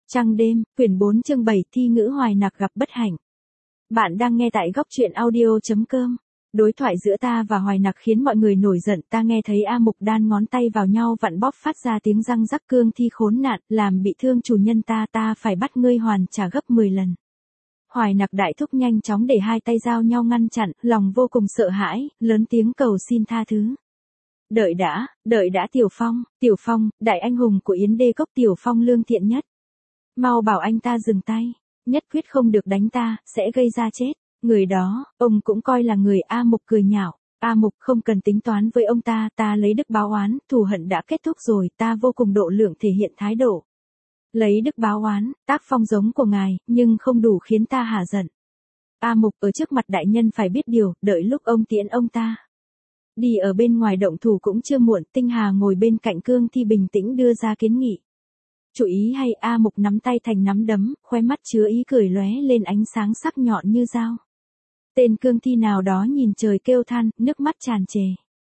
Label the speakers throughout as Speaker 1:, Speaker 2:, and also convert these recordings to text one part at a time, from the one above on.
Speaker 1: Trăng đêm, quyển 4 chương 7 thi ngữ Hoài Nặc gặp bất hạnh. Bạn đang nghe tại góc truyện audio.com. Đối thoại giữa ta và Hoài Nặc khiến mọi người nổi giận. Ta nghe thấy A Mục đan ngón tay vào nhau vặn bóp phát ra tiếng răng rắc. Cương Thi khốn nạn, làm bị thương chủ nhân ta phải bắt ngươi hoàn trả gấp 10 lần. Hoài Nặc đại thúc nhanh chóng để hai tay giao nhau ngăn chặn, lòng vô cùng sợ hãi, lớn tiếng cầu xin tha thứ. Đợi đã Tiểu Phong, đại anh hùng của Yến Đê Cốc, Tiểu Phong lương thiện nhất. Mau bảo anh ta dừng tay, nhất quyết không được đánh ta, sẽ gây ra chết. Người đó, ông cũng coi là người. A Mục cười nhạo. A Mục không cần tính toán với ông ta lấy đức báo oán, thù hận đã kết thúc rồi, ta vô cùng độ lượng thể hiện thái độ. Lấy đức báo oán, tác phong giống của ngài, nhưng không đủ khiến ta hả giận. A Mục ở trước mặt đại nhân phải biết điều, đợi lúc ông tiễn ông ta đi ở bên ngoài động thủ cũng chưa muộn. Tinh Hà ngồi bên cạnh Cương Thi bình tĩnh đưa ra kiến nghị. Chú ý hay? A Mục nắm tay thành nắm đấm, khóe mắt chứa ý cười lóe lên ánh sáng sắc nhọn như dao. Tên Cương Thi nào đó nhìn trời kêu than, nước mắt tràn trề.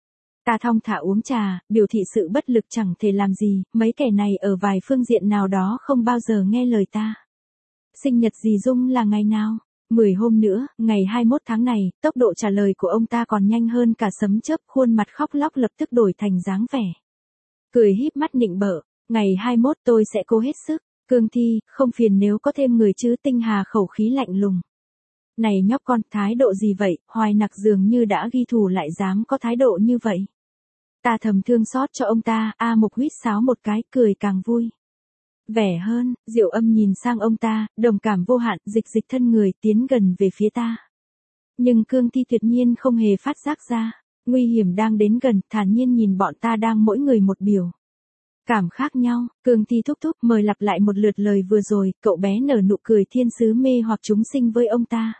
Speaker 1: Ta thong thả uống trà, biểu thị sự bất lực chẳng thể làm gì, mấy kẻ này ở vài phương diện nào đó không bao giờ nghe lời ta. Sinh nhật dì Dung là ngày nào? 10 hôm nữa, ngày 21 tháng này. Tốc độ trả lời của ông ta còn nhanh hơn cả sấm chớp, khuôn mặt khóc lóc lập tức đổi thành dáng vẻ cười híp mắt nịnh bợ. Ngày 21 tôi sẽ cố hết sức. Cương Thi, không phiền nếu có thêm người chứ? Tinh Hà khẩu khí lạnh lùng. Này nhóc con, thái độ gì vậy? Hoài Nặc dường như đã ghi thù lại dám có thái độ như vậy. Ta thầm thương xót cho ông ta. A Mục huýt sáo một cái, cười càng vui vẻ hơn. Diệu Âm nhìn sang ông ta, đồng cảm vô hạn, dịch thân người tiến gần về phía ta. Nhưng Cương Thi tuyệt nhiên không hề phát giác ra nguy hiểm đang đến gần, thản nhiên nhìn bọn ta đang mỗi người một biểu cảm khác nhau. Cương Thi thúc mời lặp lại một lượt lời vừa rồi. Cậu bé nở nụ cười thiên sứ mê hoặc chúng sinh với ông ta.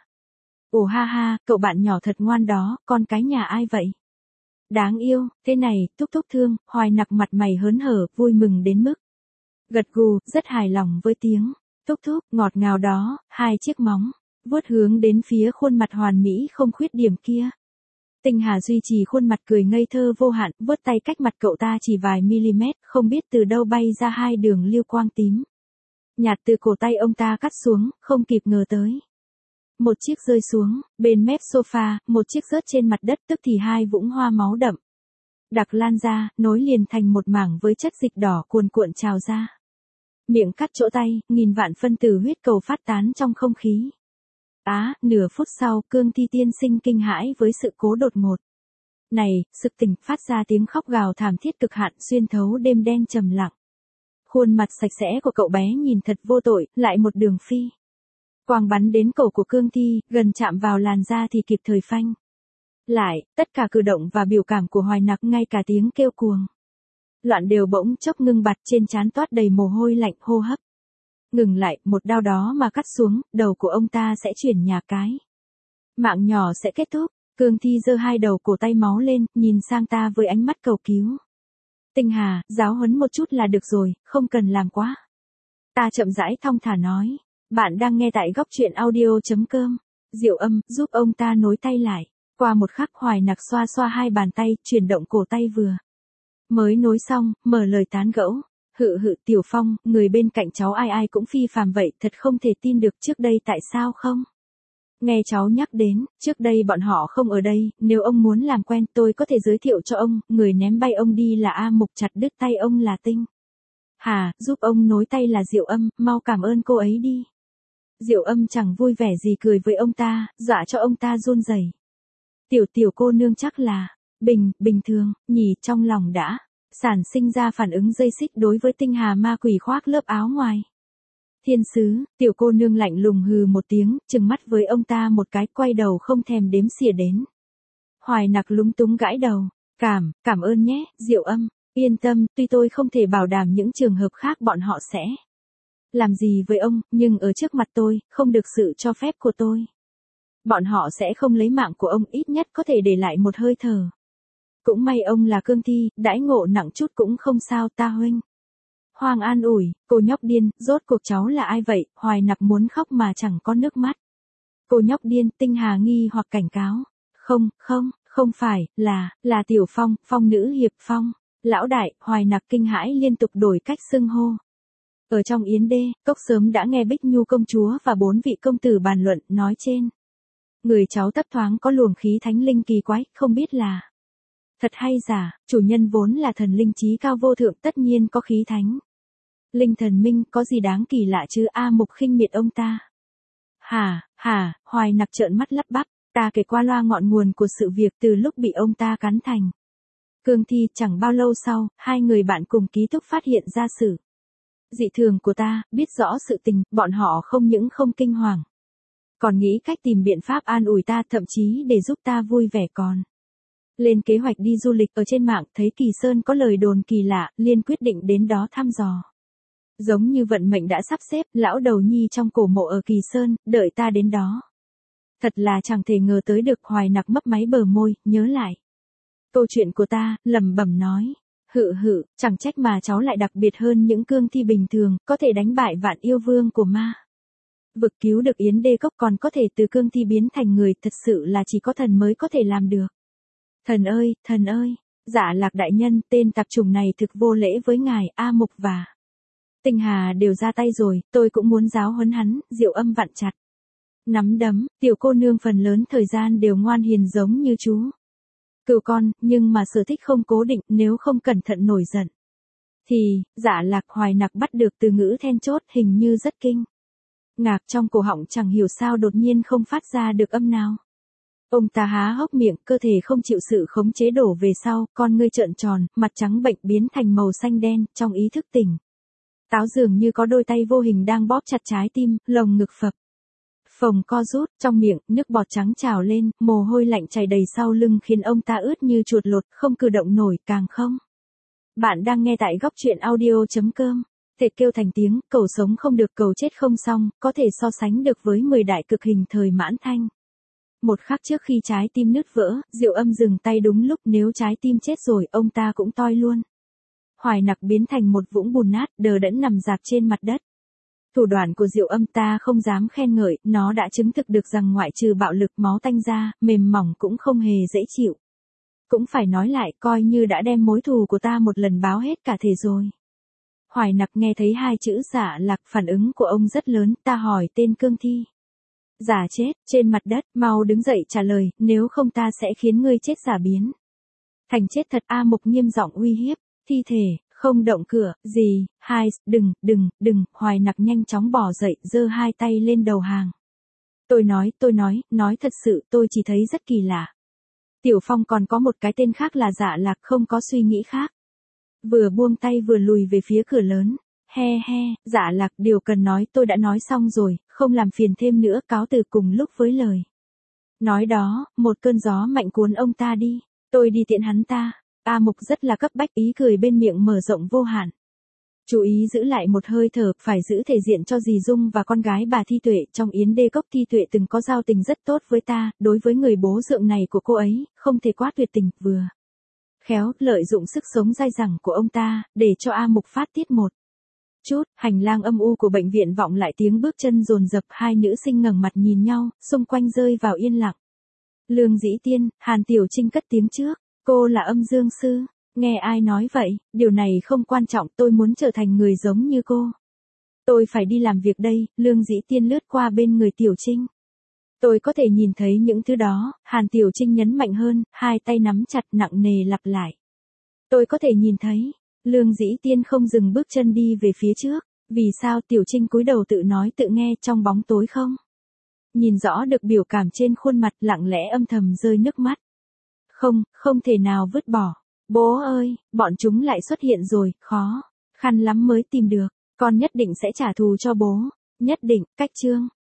Speaker 1: Ồ ha ha, cậu bạn nhỏ thật ngoan đó, con cái nhà ai vậy? Đáng yêu, thế này, thúc thương. Hoài Nặc mặt mày hớn hở, vui mừng đến mức gật gù, rất hài lòng với tiếng thúc ngọt ngào đó. Hai chiếc móng vuốt hướng đến phía khuôn mặt hoàn mỹ không khuyết điểm kia. Tinh Hà duy trì khuôn mặt cười ngây thơ vô hạn, vuốt tay cách mặt cậu ta chỉ vài mm, không biết từ đâu bay ra hai đường lưu quang tím nhạt từ cổ tay ông ta cắt xuống, không kịp ngờ tới. Một chiếc rơi xuống bên mép sofa, một chiếc rớt trên mặt đất, tức thì hai vũng hoa máu đậm đặc lan ra, nối liền thành một mảng với chất dịch đỏ cuồn cuộn trào ra. Miệng cắt chỗ tay, nghìn vạn phân tử huyết cầu phát tán trong không khí. Nửa phút sau, Cương Thi tiên sinh kinh hãi với sự cố đột ngột này, sực tỉnh, phát ra tiếng khóc gào thảm thiết cực hạn xuyên thấu đêm đen trầm lặng. Khuôn mặt sạch sẽ của cậu bé nhìn thật vô tội, lại một đường phi quang bắn đến cổ của Cương Thi, gần chạm vào làn da thì kịp thời phanh lại. Tất cả cử động và biểu cảm của Hoài Nặc, ngay cả tiếng kêu cuồng loạn đều bỗng chốc ngưng bặt, trên trán toát đầy mồ hôi lạnh, hô hấp ngừng lại. Một đao đó mà cắt xuống, đầu của ông ta sẽ chuyển nhà cái. Mạng nhỏ sẽ kết thúc. Cương Thi giơ hai đầu cổ tay máu lên, nhìn sang ta với ánh mắt cầu cứu. Tinh Hà, giáo huấn một chút là được rồi, không cần làm quá. Ta chậm rãi thong thả nói. Bạn đang nghe tại góc truyện audio.com. Diệu Âm, giúp ông ta nối tay lại. Qua một khắc, Hoài Nặc xoa xoa hai bàn tay, chuyển động cổ tay vừa mới nối xong, mở lời tán gẫu. Tiểu Phong, người bên cạnh cháu ai cũng phi phàm vậy, thật không thể tin được. Trước đây tại sao không nghe cháu nhắc đến? Trước đây bọn họ không ở đây, nếu ông muốn làm quen, tôi có thể giới thiệu cho ông. Người ném bay ông đi là A Mục, chặt đứt tay ông là Tinh Hà, giúp ông nối tay là Diệu Âm, mau cảm ơn cô ấy đi. Diệu Âm chẳng vui vẻ gì, cười với ông ta, dọa cho ông ta run rẩy. Tiểu cô nương chắc là bình thường nhỉ? Trong lòng đã sản sinh ra phản ứng dây xích đối với Tinh Hà ma quỷ khoác lớp áo ngoài thiên sứ. Tiểu cô nương lạnh lùng hừ một tiếng, trừng mắt với ông ta một cái, quay đầu không thèm đếm xỉa đến. Hoài Nặc lúng túng gãi đầu. Cảm ơn nhé, Diệu Âm. Yên tâm, tuy tôi không thể bảo đảm những trường hợp khác bọn họ sẽ làm gì với ông, nhưng ở trước mặt tôi, không được sự cho phép của tôi, bọn họ sẽ không lấy mạng của ông, ít nhất có thể để lại một hơi thở. Cũng may ông là Cương Thi, đãi ngộ nặng chút cũng không sao. Ta huynh Hoàng an ủi. Cô nhóc điên, rốt cuộc cháu là ai vậy? Hoài Nặc muốn khóc mà chẳng có nước mắt. Cô nhóc điên. Tinh Hà nghi hoặc cảnh cáo. Không phải, là Tiểu Phong, Phong nữ hiệp Phong. Lão đại. Hoài Nặc kinh hãi liên tục đổi cách xưng hô. Ở trong yến đê, Cốc sớm đã nghe Bích Nhu công chúa và 4 vị công tử bàn luận, nói trên. Người cháu thấp thoáng có luồng khí thánh linh kỳ quái, không biết là thật hay giả, chủ nhân vốn là thần linh trí cao vô thượng tất nhiên có khí thánh. Linh thần minh có gì đáng kỳ lạ chứ? A Mục khinh miệt ông ta. Hả, Hoài Nặc trợn mắt lắp bắp, ta kể qua loa ngọn nguồn của sự việc từ lúc bị ông ta cắn thành cương thi. Chẳng bao lâu sau, hai người bạn cùng ký túc phát hiện ra sự dị thường của ta, biết rõ sự tình, bọn họ không những không kinh hoàng, còn nghĩ cách tìm biện pháp an ủi ta, thậm chí để giúp ta vui vẻ còn lên kế hoạch đi du lịch. Ở trên mạng thấy Kỳ Sơn có lời đồn kỳ lạ, liền quyết định đến đó thăm dò. Giống như vận mệnh đã sắp xếp, lão đầu nhi trong cổ mộ ở Kỳ Sơn, đợi ta đến đó. Thật là chẳng thể ngờ tới được. Hoài Nặc mấp máy bờ môi, nhớ lại câu chuyện của ta, lẩm bẩm nói. Chẳng trách mà cháu lại đặc biệt hơn những cương thi bình thường, có thể đánh bại vạn yêu vương của ma vực, cứu được Yến Đê Cốc, còn có thể từ cương thi biến thành người, thật sự là chỉ có thần mới có thể làm được. Thần ơi, Dạ Lạc đại nhân, tên tạp chủng này thực vô lễ với ngài. A Mục và Tinh Hà đều ra tay rồi, tôi cũng muốn giáo huấn hắn. Diệu Âm vặn chặt nắm đấm, tiểu cô nương phần lớn thời gian đều ngoan hiền giống như chú cừu con, nhưng mà sở thích không cố định, nếu không cẩn thận nổi giận thì Dạ Lạc. Hoài Nặc bắt được từ ngữ then chốt, hình như rất kinh ngạc, trong cổ họng chẳng hiểu sao đột nhiên không phát ra được âm nào. Ông ta há hốc miệng, cơ thể không chịu sự khống chế đổ về sau, con ngươi trợn tròn, mặt trắng bệnh biến thành màu xanh đen, trong ý thức tỉnh táo dường như có đôi tay vô hình đang bóp chặt trái tim, lồng ngực phập phồng co rút, trong miệng, nước bọt trắng trào lên, mồ hôi lạnh chảy đầy sau lưng khiến ông ta ướt như chuột lột, không cử động nổi, càng không. Bạn đang nghe tại góc truyện audio.com. Thệt kêu thành tiếng, cầu sống không được cầu chết không xong, có thể so sánh được với 10 đại cực hình thời Mãn Thanh. Một khắc trước khi trái tim nứt vỡ, Diệu Âm dừng tay đúng lúc, nếu trái tim chết rồi, ông ta cũng toi luôn. Hoài Nặc biến thành một vũng bùn nát, đờ đẫn nằm dạp trên mặt đất. Thủ đoạn của Diệu Âm ta không dám khen ngợi, nó đã chứng thực được rằng ngoại trừ bạo lực, máu tanh ra, mềm mỏng cũng không hề dễ chịu. Cũng phải nói lại, coi như đã đem mối thù của ta một lần báo hết cả thể rồi. Hoài Nặc nghe thấy hai chữ Dạ Lạc, phản ứng của ông rất lớn. Ta hỏi tên cương thi. Giả chết, trên mặt đất, mau đứng dậy trả lời, nếu không ta sẽ khiến ngươi chết giả biến thành chết thật. A Mục nghiêm giọng uy hiếp. Thi thể, không động cửa, gì, đừng. Hoài Nặc nhanh chóng bỏ dậy, giơ hai tay lên đầu hàng. Tôi nói thật sự, tôi chỉ thấy rất kỳ lạ. Tiểu Phong còn có một cái tên khác là Dạ Lạc, không có suy nghĩ khác. Vừa buông tay vừa lùi về phía cửa lớn. Dạ Lạc, điều cần nói tôi đã nói xong rồi, không làm phiền thêm nữa, cáo từ. Cùng lúc với lời nói đó, một cơn gió mạnh cuốn ông ta đi. Tôi đi tiện hắn ta. A Mục rất là cấp bách, ý cười bên miệng mở rộng vô hạn. Chú ý giữ lại một hơi thở, phải giữ thể diện cho dì Dung và con gái bà Thi Tuệ. Trong Yến Đê Cốc, Thi Tuệ từng có giao tình rất tốt với ta, đối với người bố dượng này của cô ấy, không thể quá tuyệt tình, vừa khéo lợi dụng sức sống dai dẳng của ông ta, để cho A Mục phát tiết một chút. Hành lang âm u của bệnh viện vọng lại tiếng bước chân dồn dập, hai nữ sinh ngẩng mặt nhìn nhau, xung quanh rơi vào yên lặng. Lương Dĩ Tiên, Hàn Tiểu Trinh cất tiếng trước. Cô là âm dương sư. Nghe ai nói vậy, điều này không quan trọng, tôi muốn trở thành người giống như cô. Tôi phải đi làm việc đây. Lương Dĩ Tiên lướt qua bên người Tiểu Trinh. Tôi có thể nhìn thấy những thứ đó. Hàn Tiểu Trinh nhấn mạnh hơn, hai tay nắm chặt, nặng nề lặp lại. Tôi có thể nhìn thấy. Lương Dĩ Tiên không dừng bước chân đi về phía trước. Vì sao? Tiểu Trinh cúi đầu tự nói tự nghe, trong bóng tối không nhìn rõ được biểu cảm trên khuôn mặt, lặng lẽ âm thầm rơi nước mắt. Không thể nào vứt bỏ. Bố ơi, bọn chúng lại xuất hiện rồi, khó khăn lắm mới tìm được. Con nhất định sẽ trả thù cho bố. Nhất định. Cách chương